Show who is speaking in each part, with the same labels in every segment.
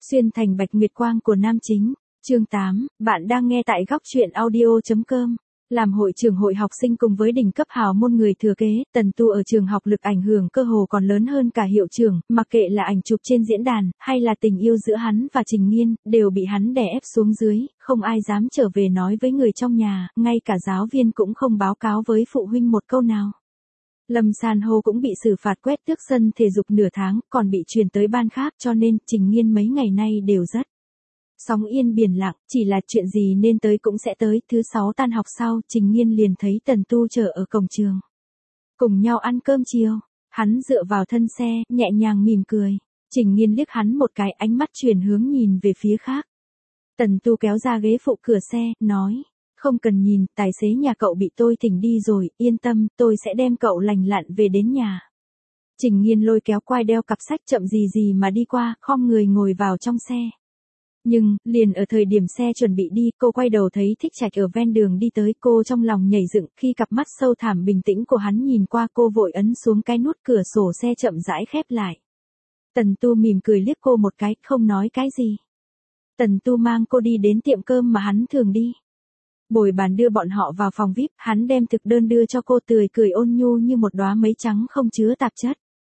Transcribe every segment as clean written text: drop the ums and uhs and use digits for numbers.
Speaker 1: Xuyên thành bạch nguyệt quang của nam chính. Chương 8, bạn đang nghe tại góc truyện audio.com. Làm hội trưởng hội học sinh cùng với đỉnh cấp hào môn người thừa kế, Tần Tu ở trường học lực ảnh hưởng cơ hồ còn lớn hơn cả hiệu trưởng, mặc kệ là ảnh chụp trên diễn đàn, hay là tình yêu giữa hắn và Trình Nghiên, đều bị hắn đè ép xuống dưới, không ai dám trở về nói với người trong nhà, ngay cả giáo viên cũng không báo cáo với phụ huynh một câu nào. Lâm San Hô cũng bị xử phạt quét tước sân thể dục nửa tháng, còn bị chuyển tới ban khác, cho nên Trình Nghiên mấy ngày nay đều rất sóng yên biển lặng, chỉ là chuyện gì nên tới cũng sẽ tới. Thứ 6 tan học sau, Trình Nghiên liền thấy Tần Tu chờ ở cổng trường. Cùng nhau ăn cơm chiều, hắn dựa vào thân xe, nhẹ nhàng mỉm cười. Trình Nghiên liếc hắn một cái, ánh mắt chuyển hướng nhìn về phía khác. Tần Tu kéo ra ghế phụ cửa xe, nói, không cần nhìn, tài xế nhà cậu bị tôi thỉnh đi rồi, yên tâm, tôi sẽ đem cậu lành lặn về đến nhà. Trình Nghiên lôi kéo quai đeo cặp sách chậm gì gì mà đi qua, khom người ngồi vào trong xe. Nhưng, liền ở thời điểm xe chuẩn bị đi, cô quay đầu thấy Thích Trạch ở ven đường đi tới, cô trong lòng nhảy dựng, khi cặp mắt sâu thẳm bình tĩnh của hắn nhìn qua cô vội ấn xuống cái nút cửa sổ xe chậm rãi khép lại. Tần Tu mỉm cười liếc cô một cái, không nói cái gì. Tần Tu mang cô đi đến tiệm cơm mà hắn thường đi. Bồi bàn đưa bọn họ vào phòng VIP, hắn đem thực đơn đưa cho cô, tươi cười ôn nhu như một đóa mây trắng không chứa tạp chất.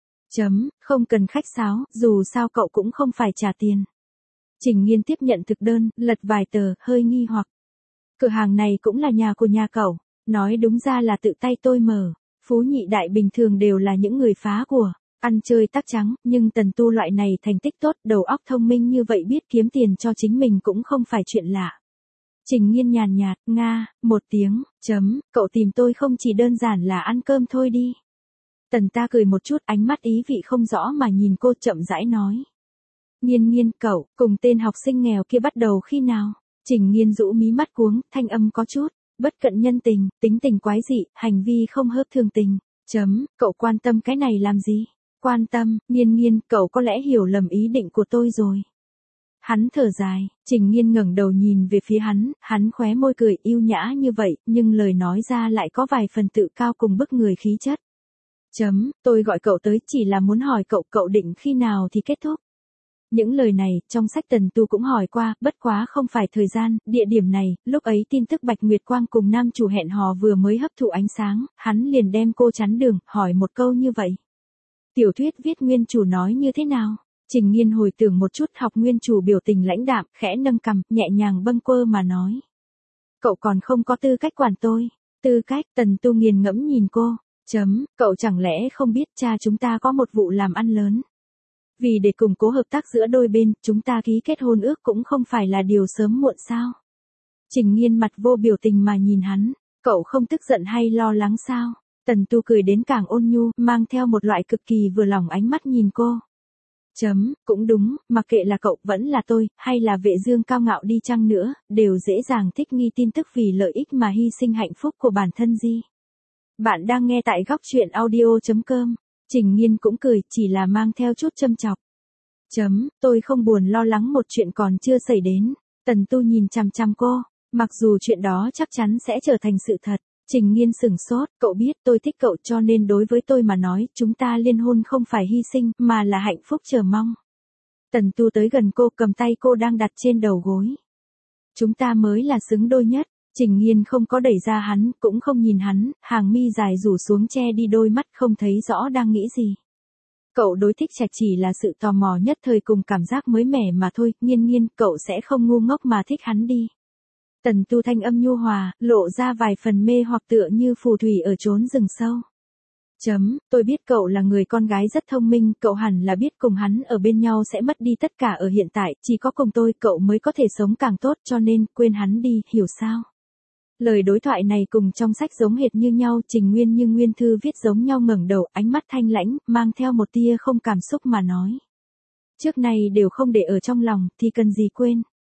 Speaker 1: Không cần khách sáo, dù sao cậu cũng không phải trả tiền. Trình Nghiên tiếp nhận thực đơn, lật vài tờ, hơi nghi hoặc. Cửa hàng này cũng là nhà của nhà cậu, nói đúng ra là tự tay tôi mở. Phú nhị đại bình thường đều là những người phá của, ăn chơi tắc trắng, nhưng Tần Tu loại này thành tích tốt, đầu óc thông minh như vậy biết kiếm tiền cho chính mình cũng không phải chuyện lạ. Trình Nghiên nhàn nhạt, một tiếng, cậu tìm tôi không chỉ đơn giản là ăn cơm thôi đi. Tần ta cười một chút, ánh mắt ý vị không rõ mà nhìn cô, chậm rãi nói. Nghiên, cậu, cùng tên học sinh nghèo kia bắt đầu khi nào? Trình Nghiên rũ mí mắt cuống, thanh âm có chút bất cận nhân tình, tính tình quái dị, hành vi không hợp thường tình. Cậu quan tâm cái này làm gì? Quan tâm, Nghiên, cậu có lẽ hiểu lầm ý định của tôi rồi. Hắn thở dài, Trình Nghiên ngẩng đầu nhìn về phía hắn khóe môi cười yêu nhã như vậy, nhưng lời nói ra lại có vài phần tự cao cùng bức người khí chất. Tôi gọi cậu tới chỉ là muốn hỏi cậu định khi nào thì kết thúc. Những lời này, trong sách Tần Tu cũng hỏi qua, bất quá không phải thời gian, địa điểm này, lúc ấy tin tức Bạch Nguyệt Quang cùng nam chủ hẹn hò vừa mới hấp thụ ánh sáng, hắn liền đem cô chắn đường, hỏi một câu như vậy. Tiểu thuyết viết nguyên chủ nói như thế nào? Trình Nghiên hồi tưởng một chút, học nguyên chủ biểu tình lãnh đạm, khẽ nâng cằm, nhẹ nhàng bâng quơ mà nói. Cậu còn không có tư cách quản tôi. Tư cách? Tần Tu nghiền ngẫm nhìn cô. Cậu chẳng lẽ không biết cha chúng ta có một vụ làm ăn lớn. Vì để củng cố hợp tác giữa đôi bên, chúng ta ký kết hôn ước cũng không phải là điều sớm muộn sao? Trình Nghiên mặt vô biểu tình mà nhìn hắn, cậu không tức giận hay lo lắng sao? Tần Tu cười đến càng ôn nhu, mang theo một loại cực kỳ vừa lòng ánh mắt nhìn cô. Cũng đúng, mặc kệ là cậu vẫn là tôi, hay là Vệ Dương cao ngạo đi chăng nữa, đều dễ dàng thích nghi tin tức vì lợi ích mà hy sinh hạnh phúc của bản thân gì. Bạn đang nghe tại góc truyện audio.com. Trình Nghiên cũng cười, chỉ là mang theo chút châm chọc. Tôi không buồn lo lắng một chuyện còn chưa xảy đến. Tần Tu nhìn chằm chằm cô, mặc dù chuyện đó chắc chắn sẽ trở thành sự thật. Trình Nghiên sửng sốt, cậu biết tôi thích cậu cho nên đối với tôi mà nói, chúng ta liên hôn không phải hy sinh, mà là hạnh phúc chờ mong. Tần Tu tới gần cô, cầm tay cô đang đặt trên đầu gối. Chúng ta mới là xứng đôi nhất. Trình Nghiên không có đẩy ra hắn, cũng không nhìn hắn, hàng mi dài rủ xuống che đi đôi mắt, không thấy rõ đang nghĩ gì. Cậu đối Thích Trạch chỉ là sự tò mò nhất thời cùng cảm giác mới mẻ mà thôi, Nghiên, cậu sẽ không ngu ngốc mà thích hắn đi. Tần Tu thanh âm nhu hòa, lộ ra vài phần mê hoặc tựa như phù thủy ở chốn rừng sâu. Tôi biết cậu là người con gái rất thông minh, cậu hẳn là biết cùng hắn ở bên nhau sẽ mất đi tất cả ở hiện tại, chỉ có cùng tôi cậu mới có thể sống càng tốt, cho nên quên hắn đi, hiểu sao? Lời đối thoại này cùng trong sách giống hệt như nhau, Trình Nguyên như nguyên thư viết giống nhau, ngẩng đầu, ánh mắt thanh lãnh, mang theo một tia không cảm xúc mà nói. Trước này đều không để ở trong lòng, thì cần gì quên.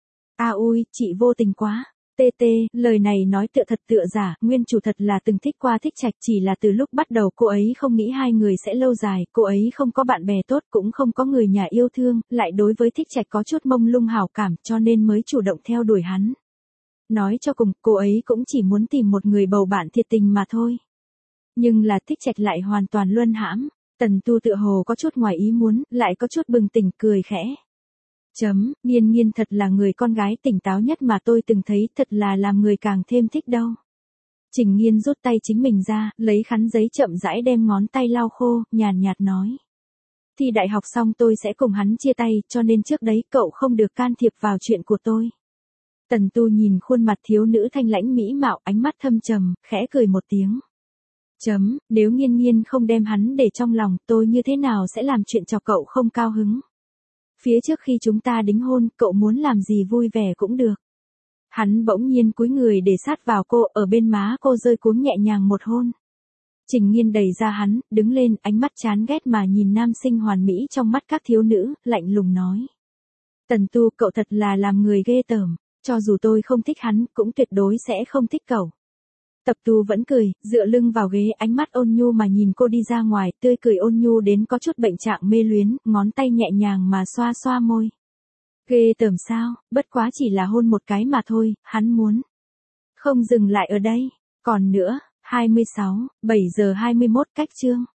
Speaker 1: Ui, chị vô tình quá. Lời này nói tựa thật tựa giả, nguyên chủ thật là từng thích qua Thích Trạch, chỉ là từ lúc bắt đầu cô ấy không nghĩ hai người sẽ lâu dài, cô ấy không có bạn bè tốt, cũng không có người nhà yêu thương, lại đối với Thích Trạch có chút mông lung hảo cảm, cho nên mới chủ động theo đuổi hắn. Nói cho cùng, cô ấy cũng chỉ muốn tìm một người bầu bạn thiệt tình mà thôi. Nhưng là Thích Trạch lại hoàn toàn luân hãm. Tần Tu tựa hồ có chút ngoài ý muốn, lại có chút bừng tỉnh, cười khẽ. Nghiên nghiên thật là người con gái tỉnh táo nhất mà tôi từng thấy, thật là làm người càng thêm thích đâu. Trình Nghiên rút tay chính mình ra, lấy khăn giấy chậm rãi đem ngón tay lau khô, nhàn nhạt nói. Thi đại học xong tôi sẽ cùng hắn chia tay, cho nên trước đấy cậu không được can thiệp vào chuyện của tôi. Tần Tu nhìn khuôn mặt thiếu nữ thanh lãnh mỹ mạo, ánh mắt thâm trầm, khẽ cười một tiếng. Nếu Nghiên nghiên không đem hắn để trong lòng, tôi như thế nào sẽ làm chuyện cho cậu không cao hứng. Phía trước khi chúng ta đính hôn, cậu muốn làm gì vui vẻ cũng được. Hắn bỗng nhiên cúi người để sát vào cô, ở bên má cô rơi cuống nhẹ nhàng một hôn. Trình Nghiên đẩy ra hắn, đứng lên, ánh mắt chán ghét mà nhìn nam sinh hoàn mỹ trong mắt các thiếu nữ, lạnh lùng nói. Tần Tu, cậu thật là làm người ghê tởm, cho dù tôi không thích hắn, cũng tuyệt đối sẽ không thích cậu. Tập Tu vẫn cười, dựa lưng vào ghế, ánh mắt ôn nhu mà nhìn cô đi ra ngoài, tươi cười ôn nhu đến có chút bệnh trạng mê luyến, ngón tay nhẹ nhàng mà xoa xoa môi. Ghê tởm sao, bất quá chỉ là hôn một cái mà thôi, hắn muốn. Không dừng lại ở đây, còn nữa, 7 giờ 21 cách chương.